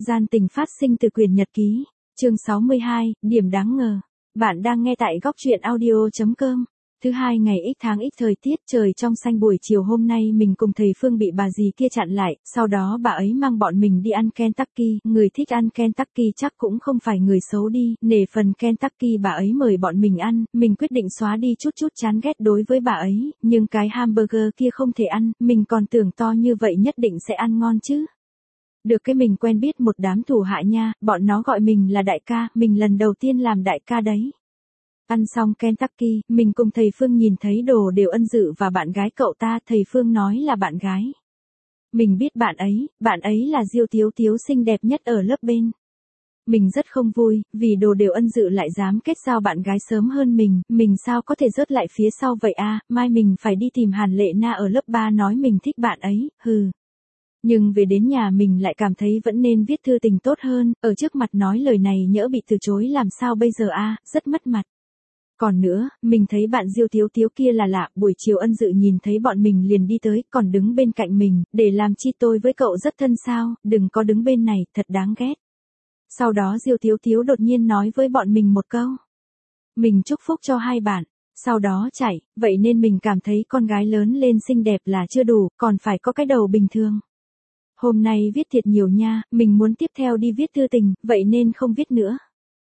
Gian tình phát sinh từ quyển nhật ký. Chương 62, điểm đáng ngờ. Bạn đang nghe tại góc truyện audio.com. Thứ hai ngày X tháng X thời tiết trời trong xanh buổi chiều hôm nay mình cùng thầy Phương bị bà dì kia chặn lại, sau đó bà ấy mang bọn mình đi ăn Kentucky, người thích ăn Kentucky chắc cũng không phải người xấu đi, nể phần Kentucky bà ấy mời bọn mình ăn, mình quyết định xóa đi chút chán ghét đối với bà ấy, nhưng cái hamburger kia không thể ăn, mình còn tưởng to như vậy nhất định sẽ ăn ngon chứ. Được cái mình quen biết một đám thủ hạ nha, bọn nó gọi mình là đại ca, mình lần đầu tiên làm đại ca đấy. Ăn xong Kentucky, mình cùng thầy Phương nhìn thấy Đồ Đều Ân Dự và bạn gái cậu ta, thầy Phương nói là bạn gái. Mình biết bạn ấy là Diêu Tiếu Tiếu xinh đẹp nhất ở lớp bên. Mình rất không vui, vì Đồ Đều Ân Dự lại dám kết giao bạn gái sớm hơn mình sao có thể rớt lại phía sau vậy à, mai mình phải đi tìm Hàn Lệ Na ở lớp 3 nói mình thích bạn ấy, hừ. Nhưng về đến nhà mình lại cảm thấy vẫn nên viết thư tình tốt hơn, ở trước mặt nói lời này nhỡ bị từ chối làm sao bây giờ à, rất mất mặt. Còn nữa, mình thấy bạn Diêu Tiếu Tiếu kia là lạ, buổi chiều Ân Dự nhìn thấy bọn mình liền đi tới, còn đứng bên cạnh mình, để làm chi tôi với cậu rất thân sao, đừng có đứng bên này, thật đáng ghét. Sau đó Diêu Tiếu Tiếu đột nhiên nói với bọn mình một câu. Mình chúc phúc cho hai bạn, sau đó chạy, vậy nên mình cảm thấy con gái lớn lên xinh đẹp là chưa đủ, còn phải có cái đầu bình thường. Hôm nay viết thiệt nhiều nha, mình muốn tiếp theo đi viết thư tình, vậy nên không viết nữa.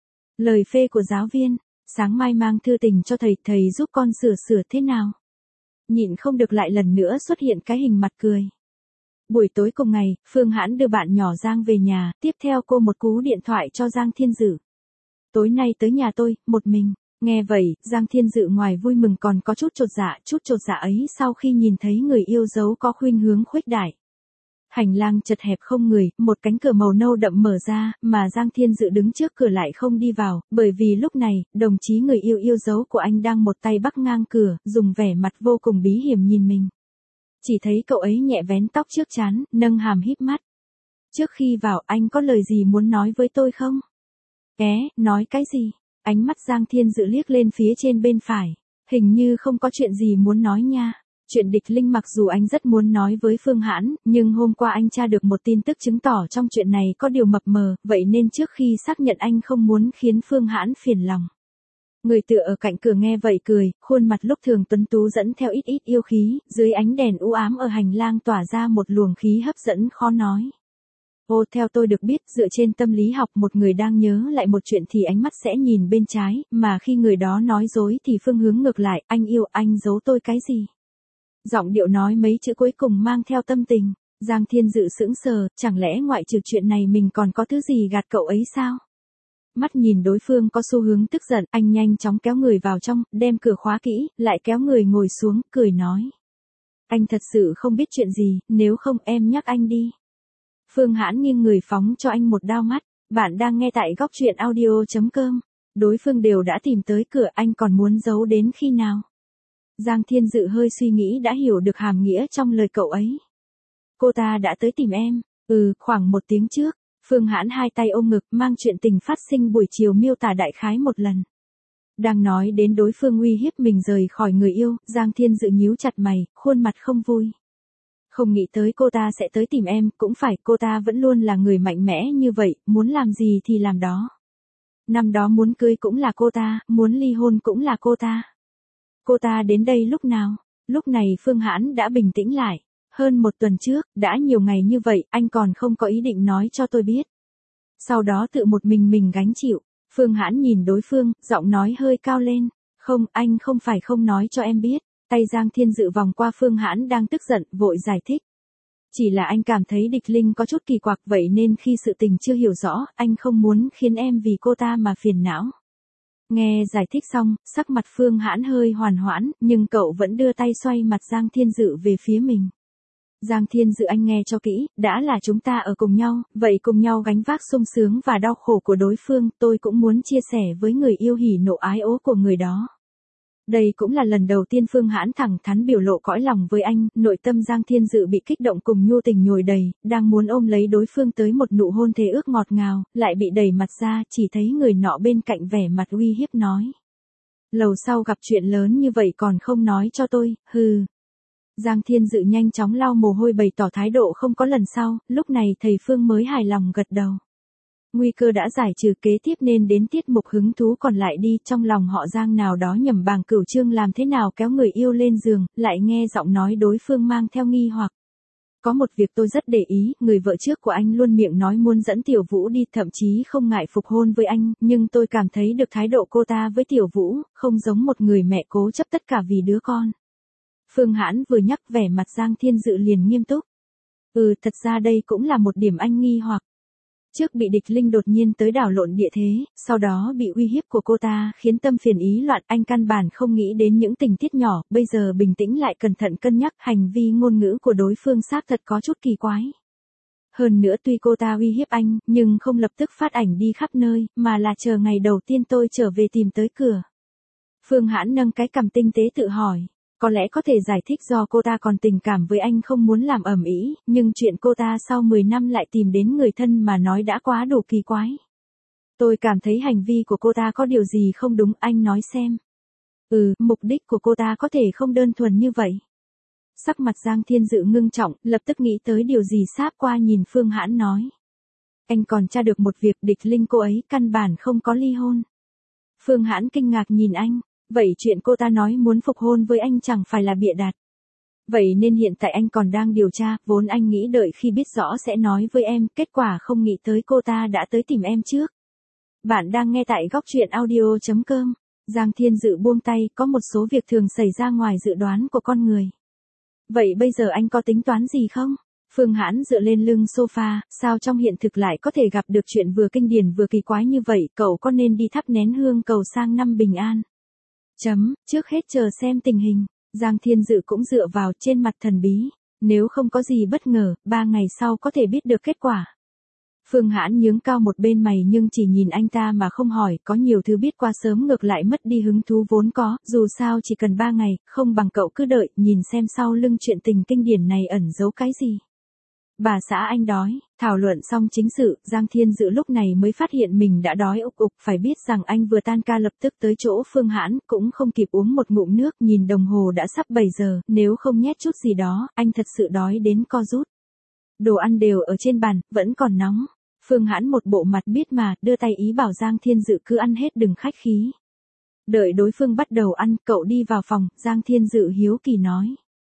Lời phê của giáo viên. Sáng mai mang thư tình cho thầy giúp con sửa thế nào? Nhịn không được lại lần nữa xuất hiện cái hình mặt cười. Buổi tối cùng ngày, Phương Hãn đưa bạn nhỏ Giang về nhà, tiếp theo cô một cú điện thoại cho Giang Thiên Dự. Tối nay tới nhà tôi, một mình. Nghe vậy, Giang Thiên Dự ngoài vui mừng còn có chút chột dạ ấy sau khi nhìn thấy người yêu dấu có khuynh hướng khuếch đại. Hành lang chật hẹp không người, một cánh cửa màu nâu đậm mở ra, mà Giang Thiên Dự đứng trước cửa lại không đi vào, bởi vì lúc này, đồng chí người yêu dấu của anh đang một tay bắc ngang cửa, dùng vẻ mặt vô cùng bí hiểm nhìn mình. Chỉ thấy cậu ấy nhẹ vén tóc trước trán, nâng hàm híp mắt. Trước khi vào anh có lời gì muốn nói với tôi không? Nói cái gì? Ánh mắt Giang Thiên Dự liếc lên phía trên bên phải. Hình như không có chuyện gì muốn nói nha. Chuyện địch linh mặc dù anh rất muốn nói với Phương Hãn, nhưng hôm qua anh tra được một tin tức chứng tỏ trong chuyện này có điều mập mờ, vậy nên trước khi xác nhận anh không muốn khiến Phương Hãn phiền lòng. Người tựa ở cạnh cửa nghe vậy cười, khuôn mặt lúc thường tuấn tú dẫn theo ít yêu khí, dưới ánh đèn u ám ở hành lang tỏa ra một luồng khí hấp dẫn khó nói. Theo tôi được biết, dựa trên tâm lý học một người đang nhớ lại một chuyện thì ánh mắt sẽ nhìn bên trái, mà khi người đó nói dối thì phương hướng ngược lại, anh yêu anh giấu tôi cái gì? Giọng điệu nói mấy chữ cuối cùng mang theo tâm tình. Giang Thiên Dự sững sờ, chẳng lẽ ngoại trừ chuyện này mình còn có thứ gì gạt cậu ấy sao? Mắt nhìn đối phương có xu hướng tức giận, anh nhanh chóng kéo người vào trong, đem cửa khóa kỹ, lại kéo người ngồi xuống, cười nói. Anh thật sự không biết chuyện gì, nếu không em nhắc anh đi. Phương Hãn nghiêng người phóng cho anh một đao mắt. Bạn đang nghe tại góc truyện audio.com. Đối phương đều đã tìm tới cửa, anh còn muốn giấu đến khi nào? Giang Thiên Dự hơi suy nghĩ đã hiểu được hàm nghĩa trong lời cậu ấy. Cô ta đã tới tìm em. Khoảng 1 tiếng trước. Phương Hãn hai tay ôm ngực mang chuyện tình phát sinh buổi chiều miêu tả đại khái một lần. Đang nói đến đối phương uy hiếp mình rời khỏi người yêu, Giang Thiên Dự nhíu chặt mày, khuôn mặt không vui. Không nghĩ tới cô ta sẽ tới tìm em, cũng phải, cô ta vẫn luôn là người mạnh mẽ như vậy, muốn làm gì thì làm đó. Năm đó muốn cưới cũng là cô ta, muốn ly hôn cũng là cô ta. Cô ta đến đây lúc nào? Lúc này Phương Hãn đã bình tĩnh lại. Hơn 1 tuần trước, đã nhiều ngày như vậy, anh còn không có ý định nói cho tôi biết. Sau đó tự một mình gánh chịu. Phương Hãn nhìn đối phương, giọng nói hơi cao lên. Không, anh không phải không nói cho em biết. Tay Giang Thiên Dự vòng qua Phương Hãn đang tức giận, vội giải thích. Chỉ là anh cảm thấy địch linh có chút kỳ quặc, vậy nên khi sự tình chưa hiểu rõ, anh không muốn khiến em vì cô ta mà phiền não. Nghe giải thích xong, sắc mặt Phương Hãn hơi hoàn hoãn, nhưng cậu vẫn đưa tay xoay mặt Giang Thiên Dự về phía mình. Giang Thiên Dự anh nghe cho kỹ, đã là chúng ta ở cùng nhau, vậy cùng nhau gánh vác sung sướng và đau khổ của đối phương, tôi cũng muốn chia sẻ với người yêu hỉ nộ ái ố của người đó. Đây cũng là lần đầu tiên Phương Hãn thẳng thắn biểu lộ cõi lòng với anh, nội tâm Giang Thiên Dự bị kích động cùng nhu tình nhồi đầy, đang muốn ôm lấy đối phương tới một nụ hôn thề ước ngọt ngào, lại bị đẩy mặt ra, chỉ thấy người nọ bên cạnh vẻ mặt uy hiếp nói. Lầu sau gặp chuyện lớn như vậy còn không nói cho tôi, hừ. Giang Thiên Dự nhanh chóng lau mồ hôi bày tỏ thái độ không có lần sau, lúc này thầy Phương mới hài lòng gật đầu. Nguy cơ đã giải trừ, kế tiếp nên đến tiết mục hứng thú còn lại đi. Trong lòng họ Giang nào đó nhầm bàng Cửu Trương làm thế nào kéo người yêu lên giường, lại nghe giọng nói đối phương mang theo nghi hoặc. Có một việc tôi rất để ý, người vợ trước của anh luôn miệng nói muốn dẫn Tiểu Vũ đi, thậm chí không ngại phục hôn với anh, nhưng tôi cảm thấy được thái độ cô ta với Tiểu Vũ, không giống một người mẹ cố chấp tất cả vì đứa con. Phương Hãn vừa nhắc, vẻ mặt Giang Thiên Dự liền nghiêm túc. Thật ra đây cũng là một điểm anh nghi hoặc. Trước bị địch linh đột nhiên tới đảo lộn địa thế, sau đó bị uy hiếp của cô ta khiến tâm phiền ý loạn, anh căn bản không nghĩ đến những tình tiết nhỏ, bây giờ bình tĩnh lại cẩn thận cân nhắc, hành vi ngôn ngữ của đối phương xác thật có chút kỳ quái. Hơn nữa tuy cô ta uy hiếp anh, nhưng không lập tức phát ảnh đi khắp nơi, mà là chờ ngày đầu tiên tôi trở về tìm tới cửa. Phương Hãn nâng cái cằm tinh tế tự hỏi. Có lẽ có thể giải thích do cô ta còn tình cảm với anh không muốn làm ầm ĩ, nhưng chuyện cô ta sau 10 năm lại tìm đến người thân mà nói đã quá đủ kỳ quái. Tôi cảm thấy hành vi của cô ta có điều gì không đúng, anh nói xem. Mục đích của cô ta có thể không đơn thuần như vậy. Sắc mặt Giang Thiên Dự ngưng trọng, lập tức nghĩ tới điều gì sáp qua nhìn Phương Hãn nói. Anh còn tra được một việc, địch linh cô ấy căn bản không có ly hôn. Phương Hãn kinh ngạc nhìn anh. Vậy chuyện cô ta nói muốn phục hôn với anh chẳng phải là bịa đặt. Vậy nên hiện tại anh còn đang điều tra, vốn anh nghĩ đợi khi biết rõ sẽ nói với em, kết quả không nghĩ tới cô ta đã tới tìm em trước. Bạn đang nghe tại góc truyện audio.com. Giang Thiên Dự buông tay, có một số việc thường xảy ra ngoài dự đoán của con người. Vậy bây giờ anh có tính toán gì không? Phương Hãn dựa lên lưng sofa, sao trong hiện thực lại có thể gặp được chuyện vừa kinh điển vừa kỳ quái như vậy, cậu có nên đi thắp nén hương cầu sang năm bình an? Trước hết chờ xem tình hình, Giang Thiên Dự cũng dựa vào trên mặt thần bí, nếu không có gì bất ngờ, 3 ngày sau có thể biết được kết quả. Phương Hãn nhướng cao một bên mày nhưng chỉ nhìn anh ta mà không hỏi, có nhiều thứ biết qua sớm ngược lại mất đi hứng thú vốn có, dù sao chỉ cần 3 ngày, không bằng cậu cứ đợi, nhìn xem sau lưng chuyện tình kinh điển này ẩn giấu cái gì. Bà xã anh đói, thảo luận xong chính sự, Giang Thiên Dự lúc này mới phát hiện mình đã đói ục ục, phải biết rằng anh vừa tan ca lập tức tới chỗ Phương Hãn, cũng không kịp uống một ngụm nước, nhìn đồng hồ đã sắp 7 giờ, nếu không nhét chút gì đó, anh thật sự đói đến co rút. Đồ ăn đều ở trên bàn, vẫn còn nóng. Phương Hãn một bộ mặt biết mà, đưa tay ý bảo Giang Thiên Dự cứ ăn hết đừng khách khí. Đợi đối phương bắt đầu ăn, cậu đi vào phòng, Giang Thiên Dự hiếu kỳ nói.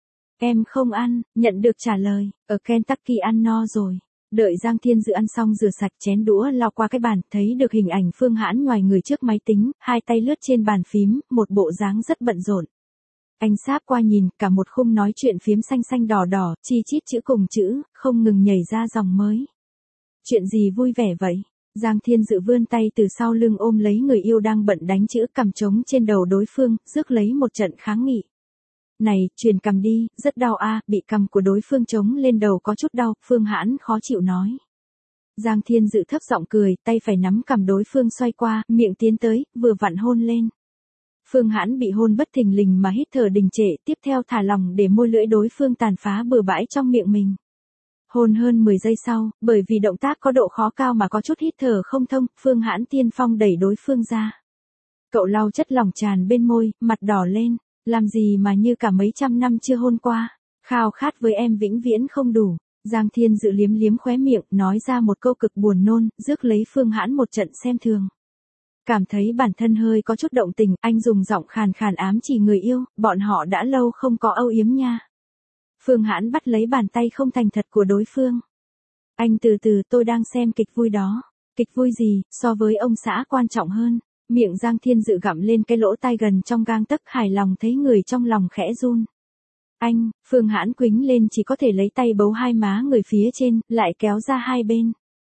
Em không ăn, nhận được trả lời, ở Kentucky ăn no rồi. Đợi Giang Thiên Dự ăn xong rửa sạch chén đũa lau qua cái bàn, thấy được hình ảnh Phương Hãn ngoài người trước máy tính, hai tay lướt trên bàn phím, một bộ dáng rất bận rộn. Anh sáp qua nhìn, cả một khung nói chuyện phím xanh xanh đỏ đỏ, chi chít chữ cùng chữ, không ngừng nhảy ra dòng mới. Chuyện gì vui vẻ vậy? Giang Thiên Dự vươn tay từ sau lưng ôm lấy người yêu đang bận đánh chữ, cằm trống trên đầu đối phương, rước lấy một trận kháng nghị. Này, truyền cằm đi, rất đau a, bị cằm của đối phương chống lên đầu có chút đau, Phương Hãn khó chịu nói. Giang Thiên Dự thấp giọng cười, tay phải nắm cằm đối phương xoay qua, miệng tiến tới, vừa vặn hôn lên. Phương Hãn bị hôn bất thình lình mà hít thở đình trệ, tiếp theo thả lỏng để môi lưỡi đối phương tàn phá bừa bãi trong miệng mình. Hôn hơn 10 giây sau, bởi vì động tác có độ khó cao mà có chút hít thở không thông, Phương Hãn tiên phong đẩy đối phương ra. Cậu lau chất lỏng tràn bên môi, mặt đỏ lên. Làm gì mà như cả mấy trăm năm chưa hôn qua, khao khát với em vĩnh viễn không đủ. Giang Thiên Dự liếm liếm khóe miệng, nói ra một câu cực buồn nôn, rước lấy Phương Hãn một trận xem thường. Cảm thấy bản thân hơi có chút động tình, anh dùng giọng khàn khàn ám chỉ người yêu, bọn họ đã lâu không có âu yếm nha. Phương Hãn bắt lấy bàn tay không thành thật của đối phương. Anh từ từ, tôi đang xem kịch vui đó. Kịch vui gì, so với ông xã quan trọng hơn. Miệng Giang Thiên Dự gặm lên cái lỗ tai gần trong gang tấc, hài lòng thấy người trong lòng khẽ run. Anh, Phương Hãn quĩnh lên chỉ có thể lấy tay bấu hai má người phía trên, lại kéo ra hai bên.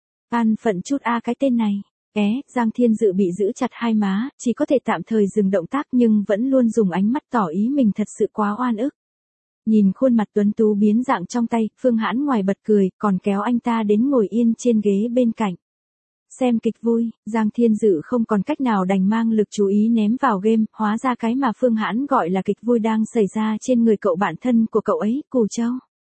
An phận chút a cái tên này. Giang Thiên Dự bị giữ chặt hai má, chỉ có thể tạm thời dừng động tác nhưng vẫn luôn dùng ánh mắt tỏ ý mình thật sự quá oan ức. Nhìn khuôn mặt tuấn tú biến dạng trong tay, Phương Hãn ngoài bật cười, còn kéo anh ta đến ngồi yên trên ghế bên cạnh. Xem kịch vui, Giang Thiên Dự không còn cách nào đành mang lực chú ý ném vào game, hóa ra cái mà Phương Hãn gọi là kịch vui đang xảy ra trên người cậu bạn thân của cậu ấy, Cù Châu.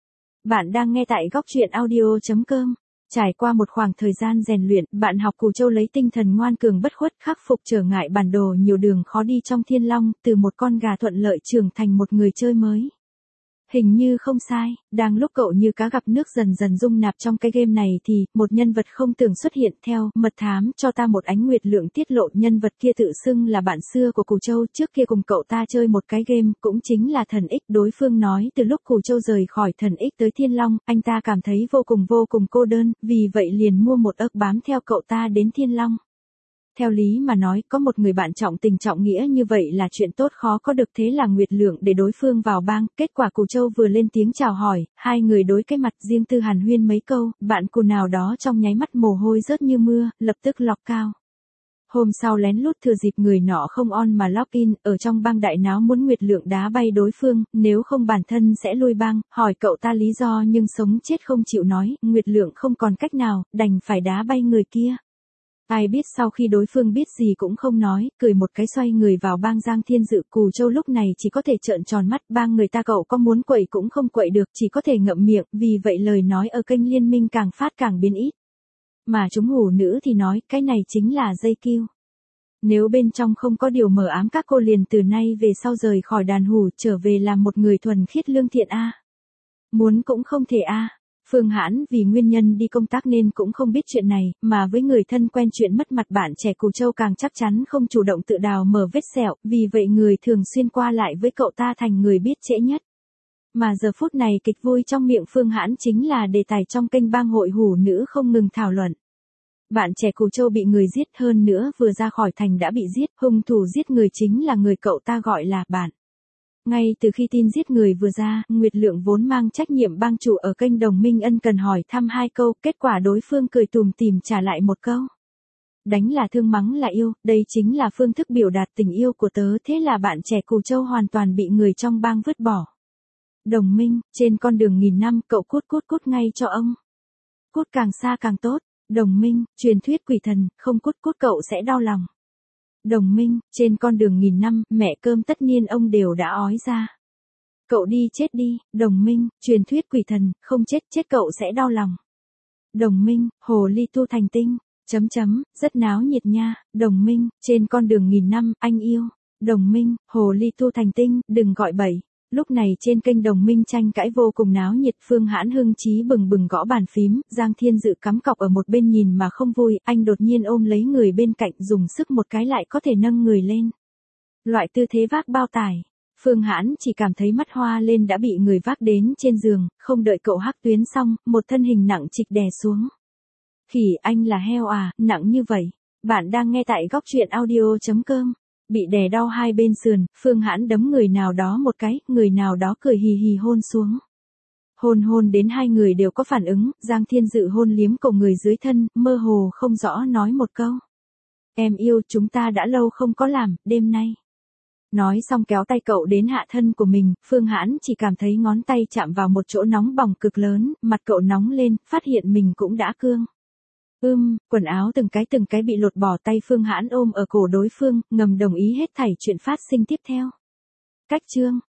Bạn đang nghe tại góc truyện audio.com. Trải qua một khoảng thời gian rèn luyện, bạn học Cù Châu lấy tinh thần ngoan cường bất khuất khắc phục trở ngại bản đồ nhiều đường khó đi trong Thiên Long, từ một con gà thuận lợi trưởng thành một người chơi mới. Hình như không sai, đang lúc cậu như cá gặp nước dần dần dung nạp trong cái game này thì, một nhân vật không tưởng xuất hiện theo, mật thám cho ta một ánh nguyệt lượng tiết lộ nhân vật kia tự xưng là bạn xưa của Cù Châu trước kia cùng cậu ta chơi một cái game, cũng chính là Thần X. Đối phương nói từ lúc Cù Châu rời khỏi Thần X tới Thiên Long, anh ta cảm thấy vô cùng cô đơn, vì vậy liền mua một ức bám theo cậu ta đến Thiên Long. Theo lý mà nói, có một người bạn trọng tình trọng nghĩa như vậy là chuyện tốt khó có được, thế là Nguyệt Lượng để đối phương vào bang, kết quả Cù Châu vừa lên tiếng chào hỏi, hai người đối cái mặt riêng tư hàn huyên mấy câu, bạn Cù nào đó trong nháy mắt mồ hôi rớt như mưa, lập tức lọc cao. Hôm sau lén lút thừa dịp người nọ không on mà login, ở trong bang đại náo muốn Nguyệt Lượng đá bay đối phương, nếu không bản thân sẽ lui bang, hỏi cậu ta lý do nhưng sống chết không chịu nói, Nguyệt Lượng không còn cách nào, đành phải đá bay người kia. Ai biết sau khi đối phương biết gì cũng không nói, cười một cái xoay người vào bang Giang Thiên Dự. Cù Châu lúc này chỉ có thể trợn tròn mắt, bang người ta cậu có muốn quậy cũng không quậy được, chỉ có thể ngậm miệng, vì vậy lời nói ở kênh liên minh càng phát càng biến ít. Mà chúng hủ nữ thì nói, cái này chính là dây kiêu. Nếu bên trong không có điều mờ ám các cô liền từ nay về sau rời khỏi đàn hủ trở về làm một người thuần khiết lương thiện a. Muốn cũng không thể a. Phương Hãn vì nguyên nhân đi công tác nên cũng không biết chuyện này, mà với người thân quen chuyện mất mặt bạn trẻ Cù Châu càng chắc chắn không chủ động tự đào mở vết sẹo, vì vậy người thường xuyên qua lại với cậu ta thành người biết trễ nhất. Mà giờ phút này kịch vui trong miệng Phương Hãn chính là đề tài trong kênh bang hội hủ nữ không ngừng thảo luận. Bạn trẻ Cù Châu bị người giết, hơn nữa vừa ra khỏi thành đã bị giết, hung thủ giết người chính là người cậu ta gọi là bạn. Ngay từ khi tin giết người vừa ra, Nguyệt Lượng vốn mang trách nhiệm bang chủ ở kênh Đồng Minh ân cần hỏi thăm hai câu, kết quả đối phương cười tùm tìm trả lại một câu. Đánh là thương, mắng là yêu, đây chính là phương thức biểu đạt tình yêu của tớ, thế là bạn trẻ Cù Châu hoàn toàn bị người trong bang vứt bỏ. Đồng Minh, trên con đường nghìn năm, cậu cút ngay cho ông. Cút càng xa càng tốt. Đồng Minh, truyền thuyết quỷ thần, không cút cậu sẽ đau lòng. Đồng Minh, trên con đường nghìn năm, mẹ cơm tất nhiên ông đều đã ói ra. Cậu đi chết đi. Đồng Minh, truyền thuyết quỷ thần, không chết cậu sẽ đau lòng. Đồng Minh, hồ ly tu thành tinh. Rất náo nhiệt nha. Đồng Minh, trên con đường nghìn năm, anh yêu. Đồng Minh, hồ ly tu thành tinh, đừng gọi bậy. Lúc này trên kênh Đồng Minh tranh cãi vô cùng náo nhiệt, Phương Hãn hưng chí bừng gõ bàn phím, Giang Thiên Dự cắm cọc ở một bên nhìn mà không vui, anh đột nhiên ôm lấy người bên cạnh dùng sức một cái lại có thể nâng người lên. Loại tư thế vác bao tải. Phương Hãn chỉ cảm thấy mắt hoa lên đã bị người vác đến trên giường, không đợi cậu hắc tuyến xong, một thân hình nặng trịch đè xuống. Khỉ, anh là heo à, nặng như vậy. Bạn đang nghe tại góc truyện audio.com. Bị đè đau hai bên sườn, Phương Hãn đấm người nào đó một cái, người nào đó cười hì hì hôn xuống. Hôn đến hai người đều có phản ứng, Giang Thiên Dự hôn liếm cổ người dưới thân, mơ hồ không rõ nói một câu. Em yêu, chúng ta đã lâu không có làm, đêm nay. Nói xong kéo tay cậu đến hạ thân của mình, Phương Hãn chỉ cảm thấy ngón tay chạm vào một chỗ nóng bỏng cực lớn, mặt cậu nóng lên, phát hiện mình cũng đã cương. Quần áo từng cái bị lột bỏ, tay Phương Hãn ôm ở cổ đối phương, ngầm đồng ý hết thảy chuyện phát sinh tiếp theo. Cách chương